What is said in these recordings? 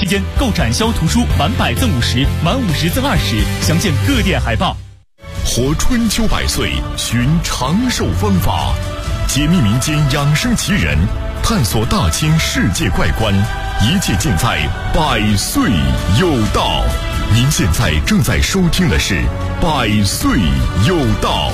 间购展销图书满100赠50，满50赠20，详见各店海报。 活春秋百岁，寻长寿方法，解密民间养生奇人，探索大千世界怪观，一切尽在百岁有道。您现在正在收听的是百岁有道。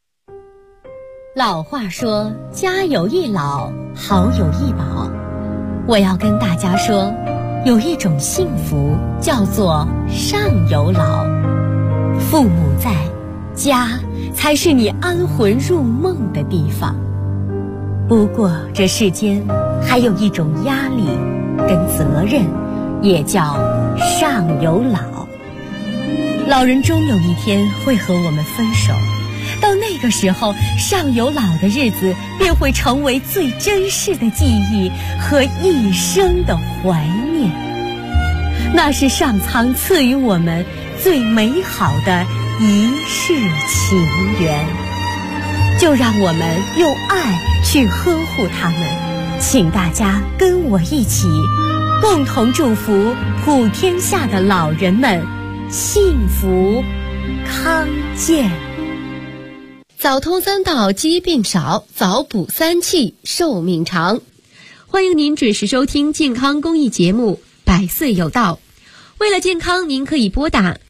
老话说，家有一老，好有一宝。我要跟大家说，有一种幸福叫做上有老。父母在，家才是你安魂入梦的地方。不过这世间还有一种压力跟责任，也叫上有老。老人终有一天会和我们分手，到那个时候，上有老的日子便会成为最珍视的记忆和一生的怀念。那是上苍赐予我们最美好的一世情缘，就让我们用爱去呵护他们。请大家跟我一起，共同祝福普天下的老人们幸福康健。 早通3道，疾病少；早补3气，寿命长。欢迎您准时收听健康公益节目《百岁有道》。为了健康，您可以拨打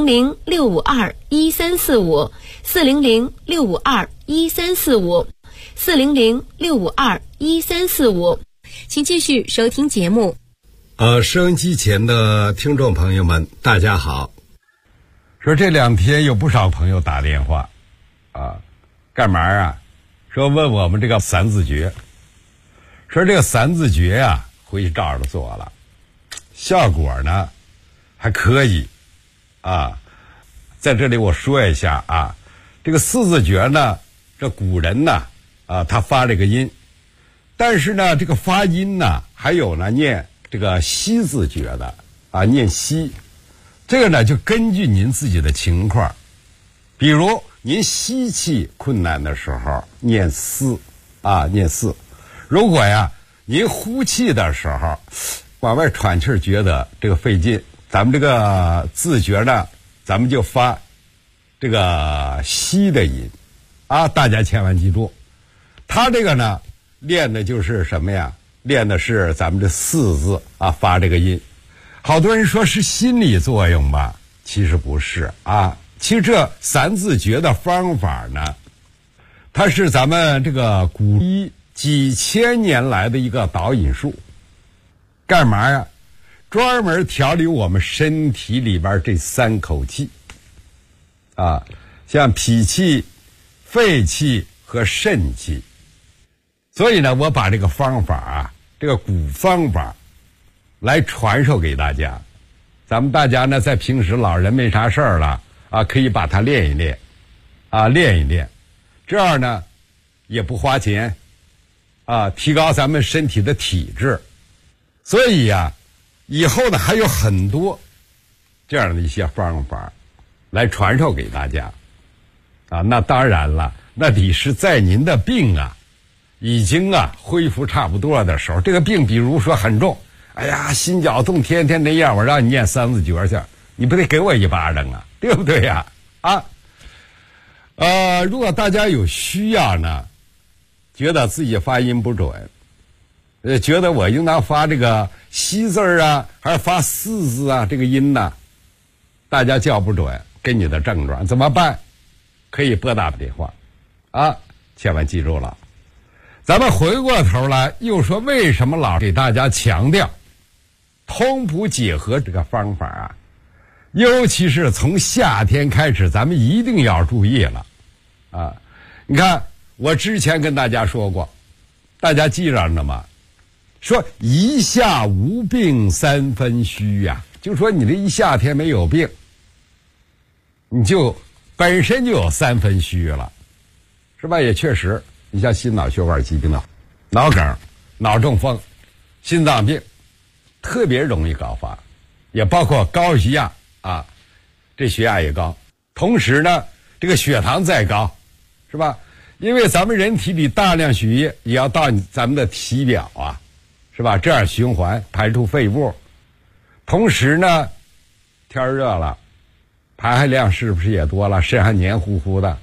400-652-1345、400-652-1345、400-652-1345。请继续收听节目。 收音机前的听众朋友们，大家好。说这2天有不少朋友打电话干嘛啊？说问我们这个三字诀，说这个三字诀回去照着做了，效果呢还可以在这里我说一下这个4字诀呢，这古人呢他发这个音，但是呢这个发音呢还有呢念这个西字诀的念西，这个呢就根据您自己的情况，比如您吸气困难的时候念嘶念嘶，如果您呼气的时候往外喘气觉得这个费劲，咱们这个字诀呢咱们就发这个西的音大家千万记住，他这个呢练的就是什么呀？练的是咱们这4字发这个音。好多人说是心理作用吧，其实不是其实这3字诀的方法呢，它是咱们这个古医几千年来的一个导引术。干嘛呀？专门调理我们身体里边这3口气像脾气、肺气和肾气。所以呢，我把这个方法这个古方法来传授给大家。咱们大家呢在平时老人没啥事儿了可以把它练一练练一练，这样呢也不花钱提高咱们身体的体质。所以以后呢还有很多这样的一些方法来传授给大家那当然了，那得是在您的病已经恢复差不多的时候，这个病比如说很重，心绞痛天天那样，我让你念3字诀去，你不得给我一巴掌对不对如果大家有需要呢，觉得自己发音不准，觉得我应当发这个西字还是发4字这个音呢，大家叫不准，跟你的症状怎么办？可以拨打电话千万记住了。咱们回过头来又说，为什么老给大家强调通补结合这个方法尤其是从夏天开始，咱们一定要注意了你看我之前跟大家说过，大家记着呢吗？说一夏无病3分虚就说你这一夏天没有病，你就本身就有3分虚了，是吧？也确实，你像心脑血管疾病脑梗、脑中风、心脏病特别容易高发，也包括高血压这血压也高，同时呢这个血糖再高，是吧？因为咱们人体里大量血液也要到咱们的体表是吧？这样循环排出废物， 同时呢，天热了，排汗量是不是也多了？身上黏糊糊的。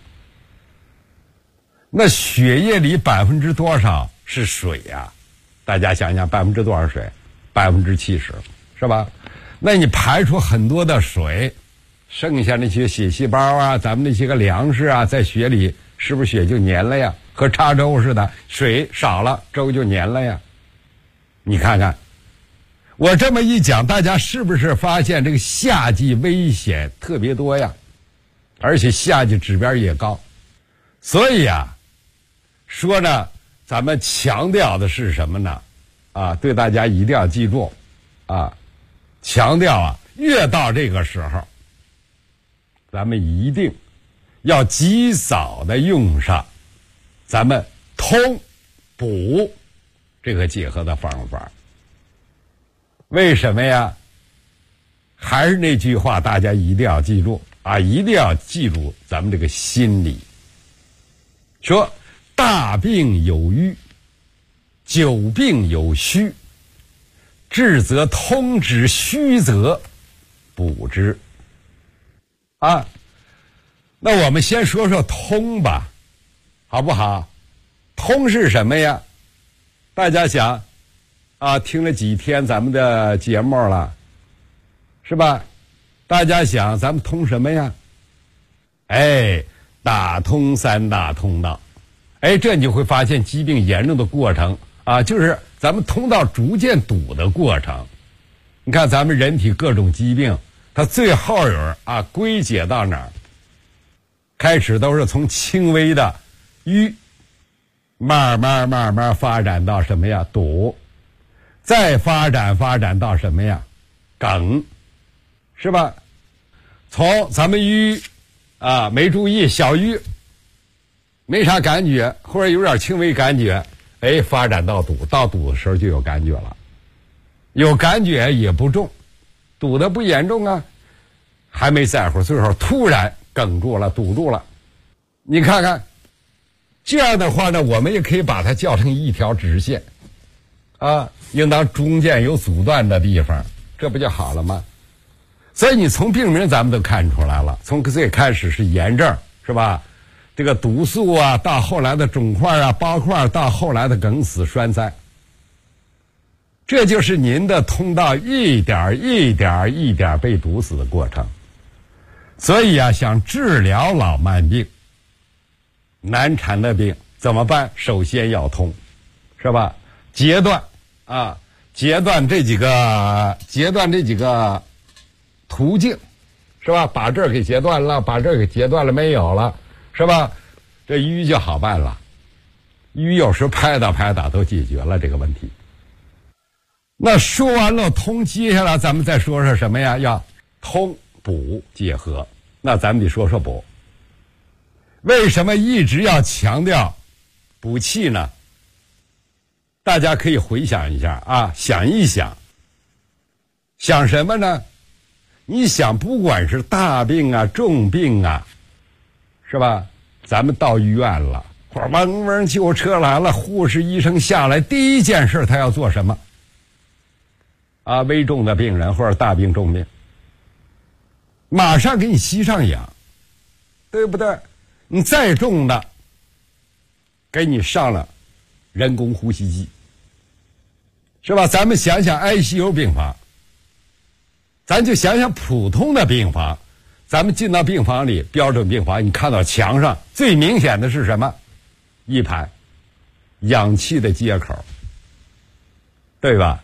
那血液里多少是水呀？大家想想，多少水？70%，是吧？那你排出很多的水，剩下那些血细胞啊，咱们那些个粮食啊，在血里是不是血就黏了呀？和叉粥似的，水少了，粥就黏了呀。你看看，我这么一讲，大家是不是发现这个夏季危险特别多呀？而且夏季指标也高。所以啊，说呢，咱们强调的是什么呢？对大家一定要记住强调越到这个时候，咱们一定要及早的用上咱们通补这个结合的方法。为什么呀？还是那句话，大家一定要记住一定要记住咱们这个心理。说大病有瘀，久病有虚，治则通之，虚则补之。那我们先说说通吧，好不好？通是什么呀？大家想听了几天咱们的节目了，是吧？大家想咱们通什么呀？打通3大通道。这你会发现疾病严重的过程就是咱们通道逐渐堵的过程。你看咱们人体各种疾病，它最后归结到哪儿？开始都是从轻微的瘀，慢慢发展到什么呀？堵，再发展到什么呀？梗，是吧？从咱们瘀没注意，小瘀没啥感觉，或者有点轻微感觉，发展到堵，到堵的时候就有感觉了，有感觉也不重，堵得不严重还没在乎，最后突然梗住了，堵住了。你看看，这样的话呢，我们也可以把它叫成一条直线应当中间有阻断的地方，这不就好了吗？所以你从病名咱们都看出来了，从最开始是炎症，是吧？这个毒素到后来的肿块包块，到后来的梗死栓塞，这就是您的通道一点被堵死的过程。所以想治疗老慢病、难缠的病怎么办？首先要通，是吧？截断截断这几个途径，是吧？把这儿给截断了，把这儿给截断了，没有了，是吧？这瘀就好办了，瘀有时拍打都解决了这个问题。那说完了通，接下来咱们再说说什么呀？要通补结合。那咱们得说说补。为什么一直要强调补气呢？大家可以回想一下想一想，想什么呢？你想，不管是大病重病是吧？咱们到医院了，或者嗡救护车来了，护士医生下来，第一件事他要做什么？危重的病人或者大病重病，马上给你吸上氧，对不对？你再重的，给你上了人工呼吸机，是吧？咱们想想 ICU 病房，咱就想想普通的病房，咱们进到病房里，标准病房，你看到墙上最明显的是什么？一排氧气的接口，对吧？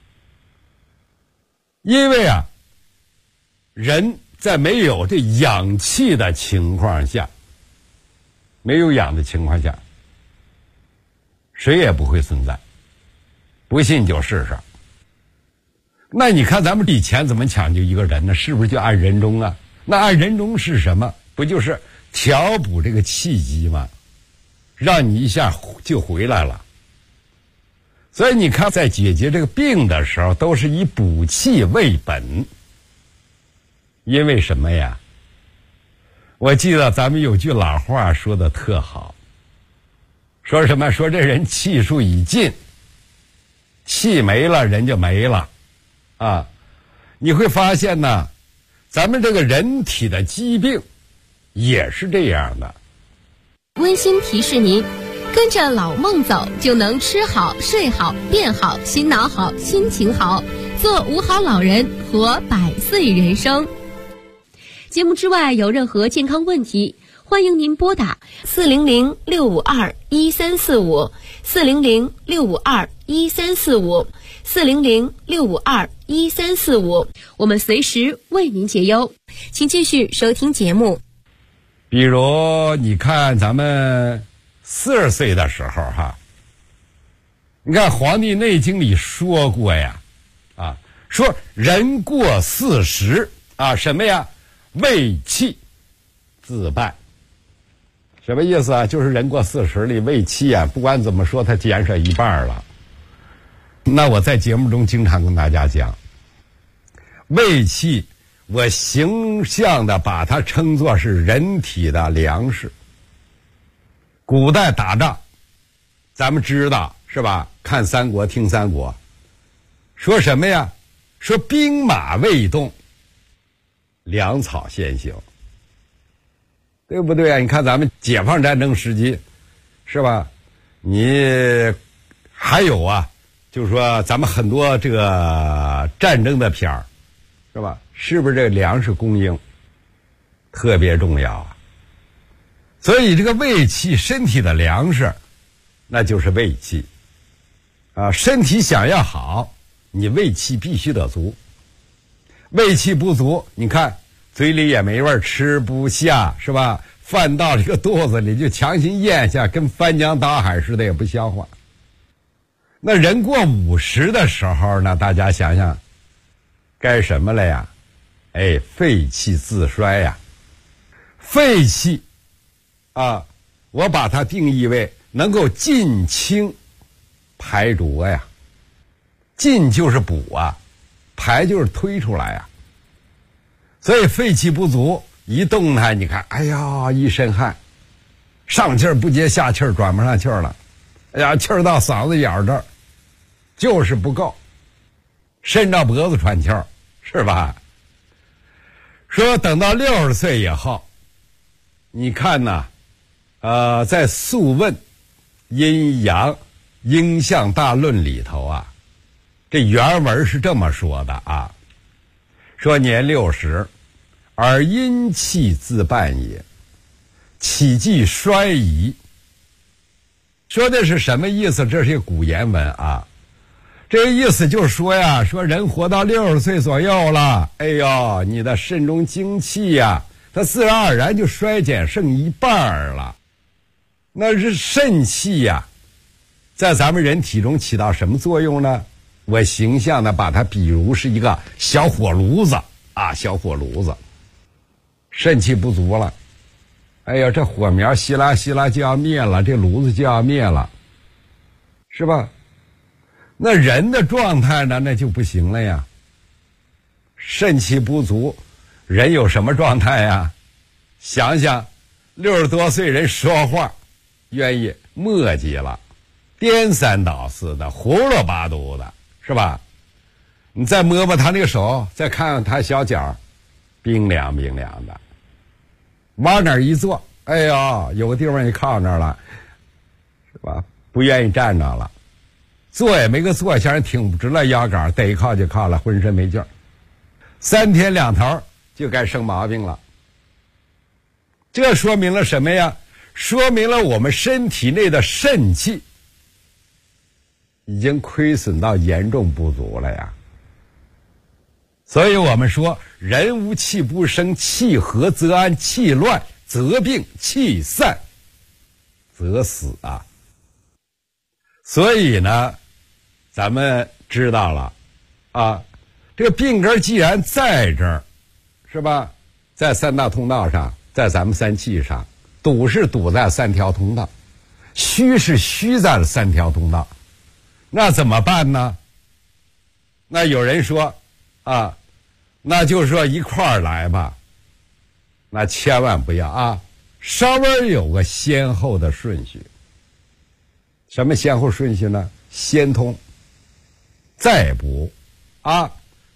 因为人在没有这氧气的情况下，没有氧的情况下，谁也不会存在。不信就试试。那你看咱们以前怎么抢救一个人呢？是不是就按人中那按人中是什么？不就是调补这个气机吗？让你一下就回来了。所以你看，在解决这个病的时候，都是以补气为本。因为什么呀？我记得咱们有句老话说的特好，说什么？说这人气数已尽，气没了，人就没了你会发现呢，咱们这个人体的疾病也是这样的。 温馨提示您，跟着老孟走，就能吃好、睡好、变好、心脑好、心情好，做五好老人，活100岁人生。节目之外有任何健康问题，欢迎您拨打400-652-1345 400-652-1345 400-652-1345，我们随时为您解忧。请继续收听节目。 比如你看咱们40岁的时候哈，你看《黄帝内经》里说过呀，说人过40什么呀？胃气自败。什么意思啊？就是人过40里，胃气啊，不管怎么说，它减少一半了。那我在节目中经常跟大家讲，胃气我形象的把它称作是人体的粮食。古代打仗，咱们知道是吧？看三国听三国，说什么呀？说兵马未动，粮草先行，对不对啊？你看咱们解放战争时期，是吧？你还有啊，就是说咱们很多这个战争的片儿，是吧？是不是这个粮食供应特别重要啊？所以这个胃气，身体的粮食，那就是胃气身体想要好，你胃气必须得足。胃气不足，你看嘴里也没味，吃不下，是吧？饭到这个肚子里就强行咽下，跟翻江倒海似的，也不消化。那人过50的时候呢，大家想想该什么了呀？肺气自衰呀。肺气我把它定义为能够进清排浊呀。进就是补排就是推出来所以肺气不足，一动弹你看，哎呀，一身汗，上气儿不接下气儿，转不上气儿了，哎呀，气儿到嗓子眼儿这儿，就是不够，伸到脖子喘气儿，是吧？说等到60岁以后，你看呢，在《素问·阴阳应象大论》里头这原文是这么说的说年60，而阴气自半也，气机衰移。说的是什么意思？这是一个古言文这个意思就是说呀，说人活到60岁左右了，哎呦，你的肾中精气它自然而然就衰减剩一半了。那是肾气在咱们人体中起到什么作用呢？我形象的把它比如是一个小火炉子小火炉子，肾气不足了，哎呀，这火苗稀拉稀拉就要灭了，这炉子就要灭了，是吧？那人的状态呢，那就不行了呀。肾气不足，人有什么状态呀？想想60多岁人说话愿意磨叽了，颠三倒四的，胡说八道的，是吧？你再摸摸他那个手，再看看他小脚，冰凉冰凉的，往哪儿一坐，哎呦，有个地方你靠那儿了，是吧？不愿意站着了，坐也没个坐相，人挺不直了腰杆，逮一靠就靠了，浑身没劲儿，3天2头就该生毛病了。这说明了什么呀？说明了我们身体内的肾气已经亏损到严重不足了呀。所以我们说，人无气不生，气和则安，气乱则病，气散则死所以呢，咱们知道了这个病根既然在这儿，是吧？在3大通道上，在咱们3气上，堵是堵在3条通道，虚是虚在了3条通道，那怎么办呢？那有人说那就说一块儿来吧，那千万不要稍微有个先后的顺序。什么先后顺序呢？先通，再补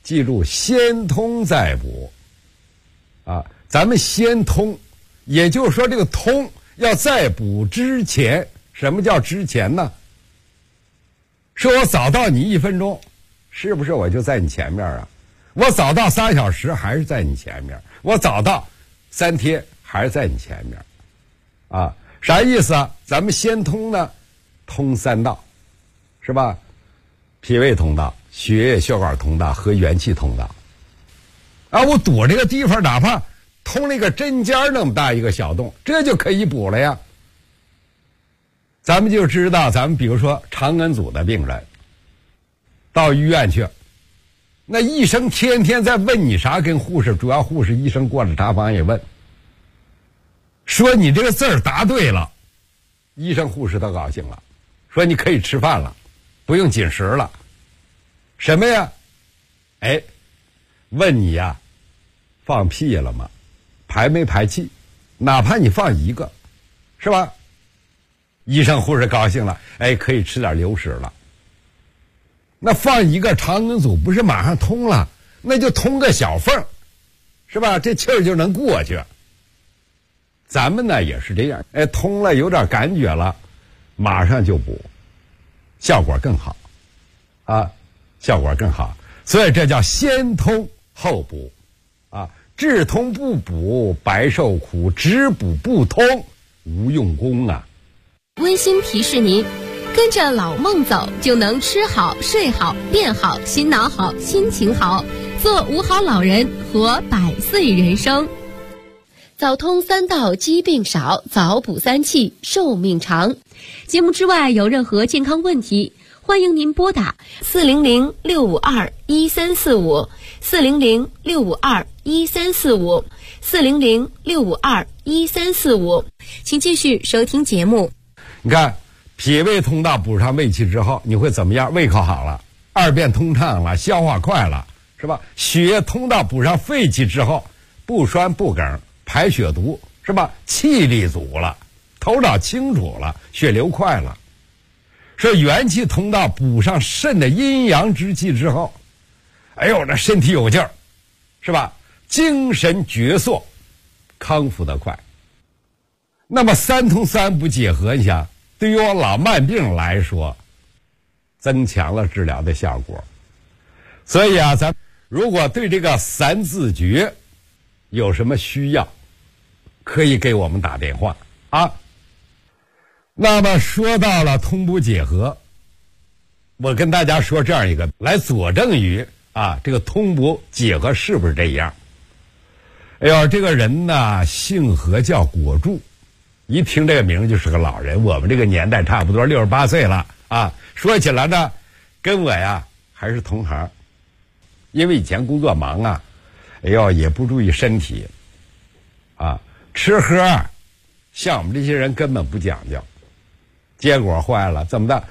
记住先通再补啊，咱们先通，也就是说这个通要在补之前。什么叫之前呢？是我早到你1分钟，是不是我就在你前面啊？我早到3小时还是在你前面？我早到3天还是在你前面？啊，啥意思啊？咱们先通呢，通3道，是吧？脾胃通道、血液血管通道和元气通道。啊，我堵这个地方，哪怕通了一个针尖那么大一个小洞，这就可以补了呀。咱们就知道，咱们比如说肠梗阻的病人到医院去，那医生天天在问你啥，跟护士主要护士医生过了查房也问，说你这个字儿答对了，医生护士都高兴了，说你可以吃饭了，不用紧食了。什么呀？哎，问你呀，放屁了吗？排没排气？哪怕你放一个，是吧？医生护士高兴了，哎，可以吃点流食了。那放一个肠梗阻不是马上通了，那就通个小缝，是吧？这气儿就能过去。咱们呢也是这样，哎，通了有点感觉了，马上就补，效果更好啊，效果更好。所以这叫先通后补啊，治通不补白受苦，只补不通无用功啊。 温馨提示您，跟着老孟走，就能吃好、睡好、变好、心脑好、心情好，做5好老人，活100岁人生。早通3道，疾病少；早补3气，寿命长。节目之外有任何健康问题，欢迎您拨打400-652-1345 400-652-1345 400-652-1345，请继续收听节目。 你看，脾胃通道补上胃气之后，你会怎么样？胃口好了，二便通畅了，消化快了，是吧？血液通道补上肺气之后，不栓不梗，排血毒，是吧？气力足了，头脑清楚了，血流快了。说元气通道补上肾的阴阳之气之后，哎呦，这身体有劲儿，是吧？精神矍铄，康复得快。那么3通3补结合，你想，对于我老慢病来说，增强了治疗的效果。所以啊，咱如果对这个3字诀有什么需要，可以给我们打电话啊。那么说到了通补结合，我跟大家说这样一个来佐证于啊，这个通补结合是不是这样？哎呦，这个人呢，姓何，叫果柱。一听这个名就是个老人，我们这个年代差不多68岁了啊。说起来呢，跟我呀还是同行，因为以前工作忙啊，哎呦也不注意身体啊，吃喝像我们这些人根本不讲究，结果坏了，怎么的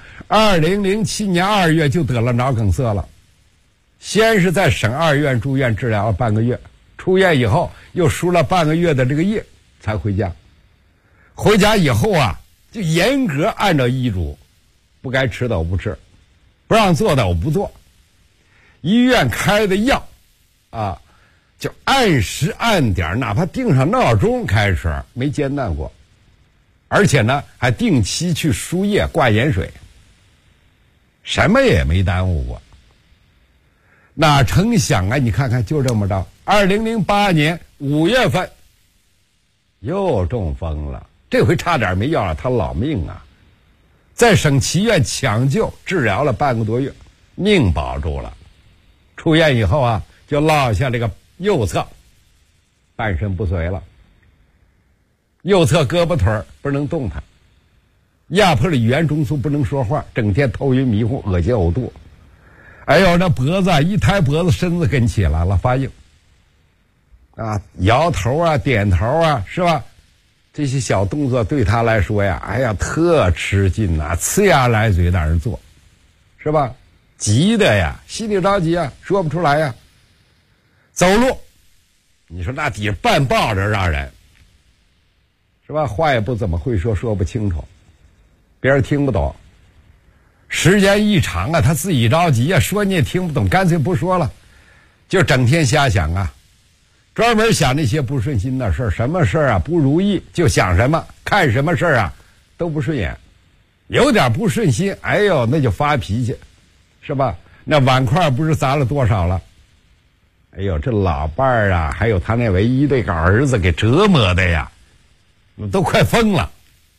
？2007年2月就得了脑梗塞了，先是在省2院住院治疗了半个月，出院以后又输了半个月的这个液才回家。回家以后啊，就严格按照医嘱，不该吃的我不吃，不让做的我不做，医院开的药啊，就按时按点，哪怕定上闹钟开始，没间断过。而且呢，还定期去输液挂盐水，什么也没耽误过。哪成想啊，你看看就这么着，2008年5月份又中风了，这回差点没要了他老命啊！在省七院抢救治疗了半个多月，命保住了。出院以后啊，就落下这个右侧半身不遂了，右侧胳膊腿不能动弹，压迫了语言中枢，不能说话，整天头晕迷糊，恶心呕吐。哎呦，那脖子一抬脖子，身子跟起来了，发硬啊，摇头啊，点头啊，是吧？这些小动作对他来说呀，哎呀，特吃劲呐，呲牙咧嘴在那做，是吧？急的呀，心里着急啊，说不出来呀。走路，你说那底下半抱着让人，是吧？话也不怎么会说，说不清楚，别人听不懂。时间一长啊，他自己着急啊，说你也听不懂，干脆不说了。 就整天瞎想啊，专门想那些不顺心的事儿，什么事儿啊不如意就想什么，看什么事儿啊都不顺眼，有点不顺心，哎呦那就发脾气，是吧？那碗筷不是砸了多少了？哎呦，这老伴儿啊，还有他那唯一的一个儿子给折磨的呀，都快疯了。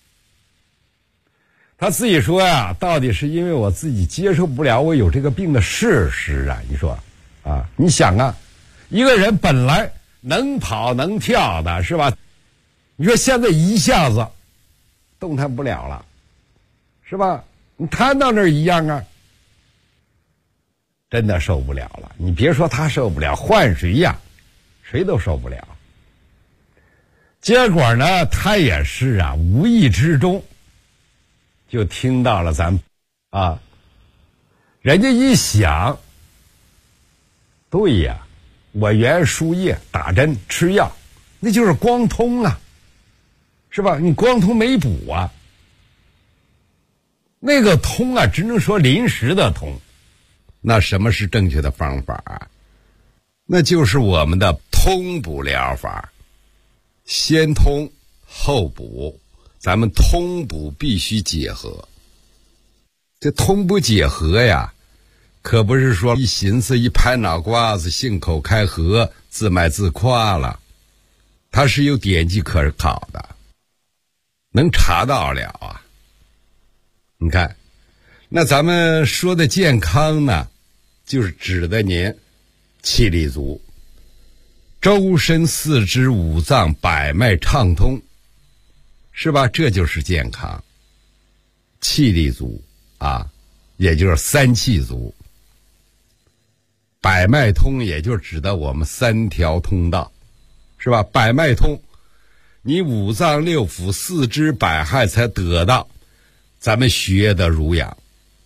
他自己说呀，到底是因为我自己接受不了我有这个病的事实啊。你说啊，你想啊，一个人本来能跑能跳的是吧？你说现在一下子动弹不了了，是吧？你瘫到那儿一样啊，真的受不了了。你别说他受不了，换谁呀，谁都受不了。结果呢，他也是啊，无意之中就听到了咱啊，人家一想，对呀，我原输液打针吃药，那就是光通啊，是吧？你光通没补啊，那个通啊，只能说临时的通。那什么是正确的方法啊？那就是我们的通补疗法，先通后补。咱们通补必须结合，这通补结合呀，可不是说一寻思一拍脑瓜子信口开河自卖自夸了，它是有典籍可考的，能查到了啊。你看，那咱们说的健康呢，就是指的您气力足，周身四肢五脏百脉畅通，是吧？这就是健康。气力足啊，也就是三气足。百脉通也就指的我们三条通道，是吧？百脉通，你五脏六腑四肢百骸才得到咱们血液的濡养。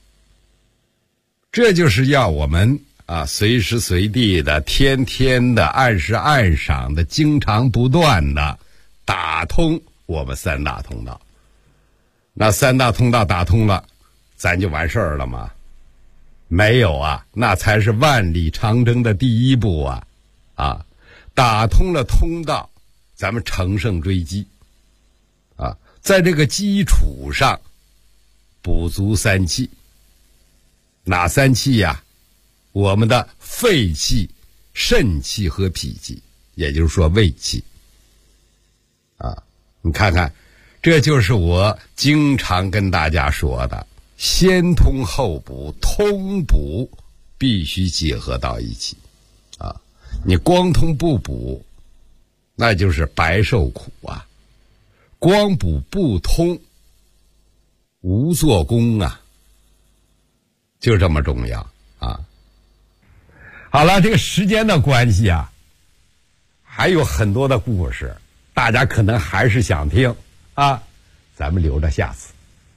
这就是要我们啊，随时随地的、天天的、按时按赏的、经常不断的打通我们三大通道。那三大通道打通了，咱就完事儿了吗？没有啊，那才是万里长征的第一步啊！啊，打通了通道，咱们乘胜追击啊，在这个基础上补足三气。哪三气呀？我们的肺气、肾气和脾气，也就是说胃气啊。你看看，这就是我经常跟大家说的，先通后补，通补必须结合到一起啊！你光通不补，那就是白受苦啊！光补不通，无做功啊！就这么重要啊！好了，这个时间的关系啊，还有很多的故事，大家可能还是想听啊，咱们留着下次。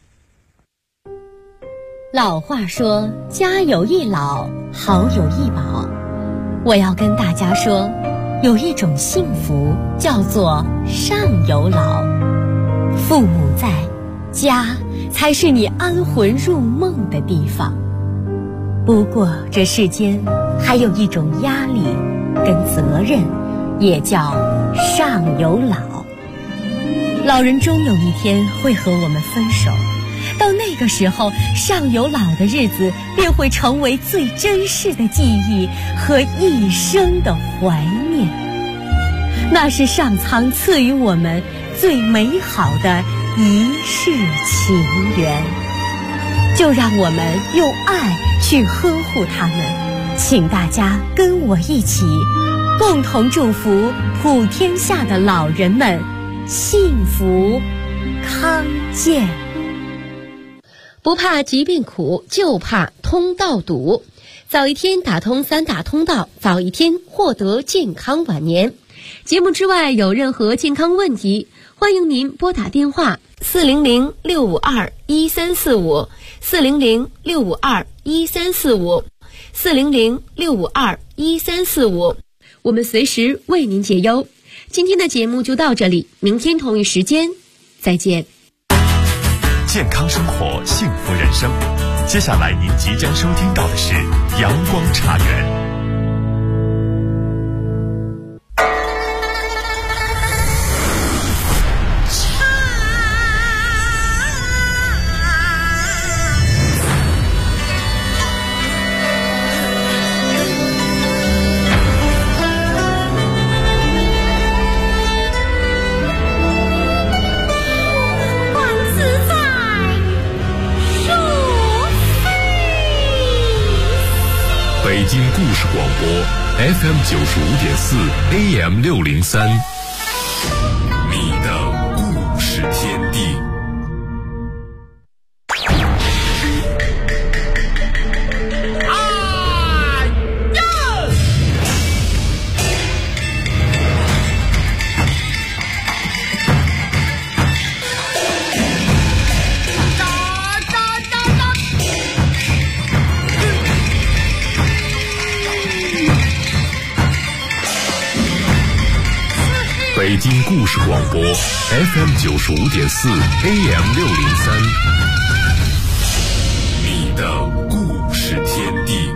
老话说，家有一老，好有一宝。我要跟大家说，有一种幸福叫做上有老。父母在，家才是你安魂入梦的地方。不过这世间还有一种压力跟责任，也叫上有老。老人终有一天会和我们分手，到那个时候，上有老的日子便会成为最珍视的记忆和一生的怀念。那是上苍赐予我们最美好的一世情缘，就让我们用爱去呵护他们。请大家跟我一起，共同祝福普天下的老人们幸福康健。 不怕疾病苦，就怕通道堵。早一天打通三大通道，早一天获得健康晚年。节目之外有任何健康问题，欢迎您拨打电话400-652-1345 400-652-1345 400-652-1345，我们随时为您解忧。今天的节目就到这里，明天同一时间再见。 健康生活，幸福人生。接下来您即将收听到的是阳光茶园。 广播 FM 95.4 AM 603，你的故事天地。北京故事广播 FM 95.4 AM 603，你的故事天地。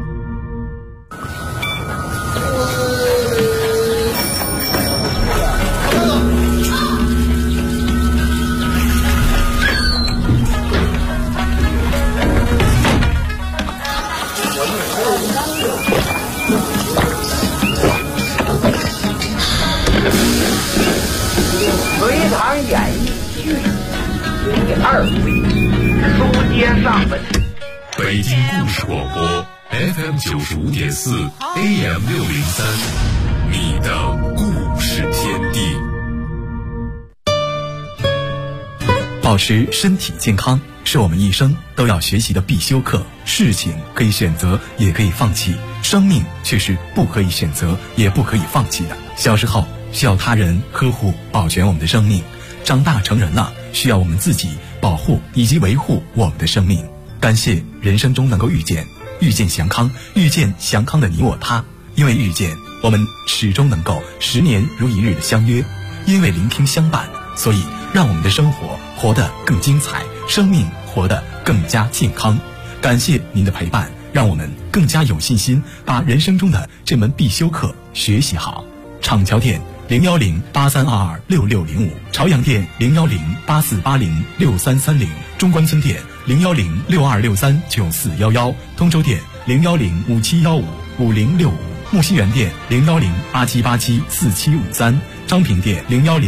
隋唐演义续第2回，书接上文。 北京故事广播 FM 95.4 AM 603，你的故事天地。 保持身体健康是我们一生都要学习的必修课。事情可以选择，也可以放弃，生命却是不可以选择，也不可以放弃的。小时候需要他人呵护保全我们的生命，长大成人了需要我们自己保护以及维护我们的生命。感谢人生中能够遇见祥康，遇见祥康的你我他。因为遇见，我们始终能够10年如一日的相约；因为聆听相伴，所以让我们的生活活得更精彩，生命活得更加健康。感谢您的陪伴，让我们更加有信心把人生中的这门必修课学习好。厂桥店01083226605，朝阳店01084806330，中关村店01062639411，通州店01057155065，木樨园店01087874753，昌平店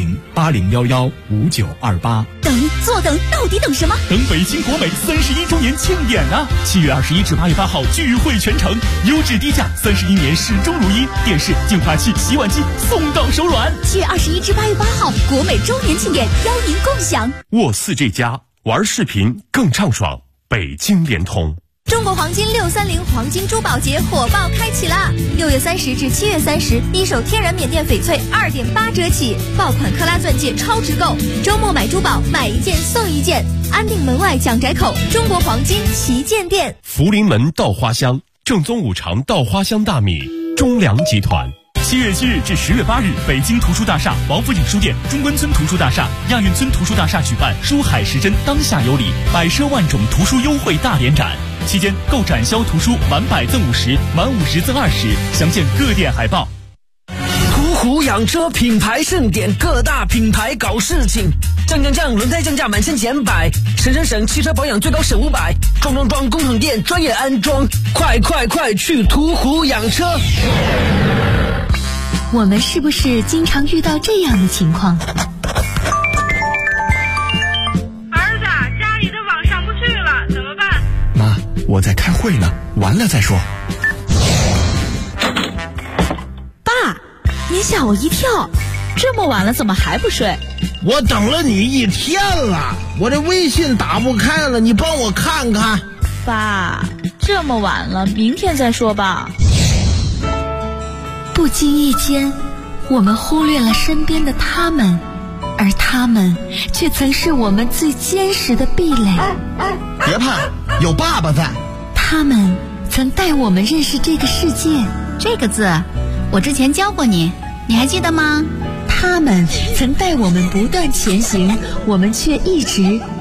01080115928。 坐等，到底等什么？ 等北京国美31周年庆典啊！7月21至8月8号聚会全城，优质低价，31年始终如一，电视、净化器、洗碗机送到手软。 7月21至8月8号，国美周年庆典邀您共享。 沃4这家玩视频更畅爽，北京联通。 中国黄金630黄金珠宝节火爆开启啦！6月30至7月30，一手天然缅甸翡翠2.8折起，爆款克拉钻戒超值购，周末买珠宝买1件送1件，安定门外蒋宅口中国黄金旗舰店。 福临门稻花香，正宗五常稻花香大米，中粮集团。 7月7日至10月8日，北京图书大厦、王府井书店、中关村图书大厦、亚运村图书大厦举办书海时针当下有礼，百奢万种图书优惠大联展。期间购展销图书满100赠50，满50赠20，详见各店海报。 途虎养车品牌盛典，各大品牌搞事情，降，轮胎降价满1000减100，省，汽车保养最高省500，装，工厂店专业安装，快去途虎养车。 我们是不是经常遇到这样的情况？ 儿子，家里的网上不去了，怎么办？ 妈，我在开会呢，完了再说。 爸，您吓我一跳，这么晚了怎么还不睡？ 我等了你1天了，我这微信打不开了，你帮我看看。 爸，这么晚了，明天再说吧。 不经意间，我们忽略了身边的他们，而他们却曾是我们最坚实的壁垒。 别怕，有爸爸在。 他们曾带我们认识这个世界。 这个字，我之前教过你，你还记得吗？ 他们曾带我们不断前行，我们却一直